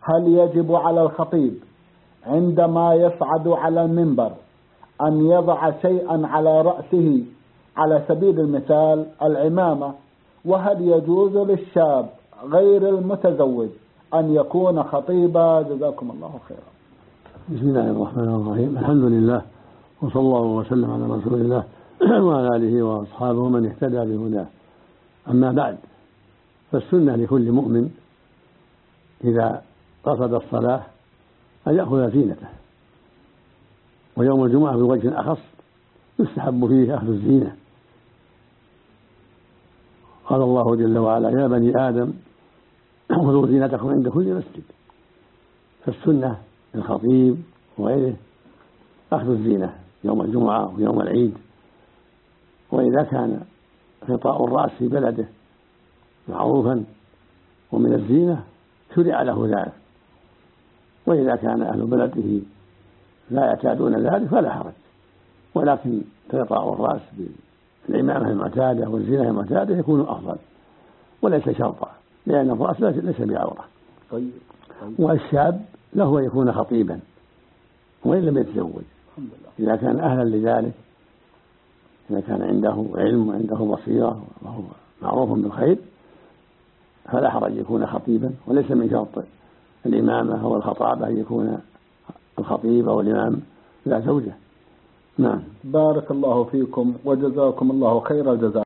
هل يجب على الخطيب عندما يصعد على المنبر أن يضع شيئا على رأسه على سبيل المثال العمامة؟ وهل يجوز للشاب غير المتزوج أن يكون خطيبا؟ جزاكم الله خيرا. بسم الله الرحمن الرحيم. الحمد لله وصلى الله وسلم على رسول الله وعلى آله وأصحابه من اهتدى بهداه. أما بعد، فالسنة لكل مؤمن إذا قصد الصلاة أن يأخذ زينته، ويوم الجمعة بوجه أخص يستحب فيه أخذ الزينة. قال الله جل وعلا: يا بني آدم خذوا زينتكم عند كل مسجد. فالسنة للخطيب وغيره أخذ الزينة يوم الجمعة ويوم العيد، وإذا كان غطاء الرأس في بلده معروفا ومن الزينة شرع له ذلك، وإذا كان أهل بلده لا يعتادون ذلك فلا حرج، ولكن غطاء الرأس بالعمامة المعتادة والزينة المعتادة يكون أفضل وليس شرطا، لأن الرأس ليس بعورة. والشاب له يكون خطيبا وإن لم يتزوج، إذا كان أهلا لذلك، إذا كان عنده علم وعنده بصيرة وهو معروف بالخير فلا حرج يكون خطيبا، وليس من شرط الإمامة أو الخطابة أن يكون الخطيب أو الإمام لا زوجة. نعم. بارك الله فيكم وجزاكم الله خير الجزاء.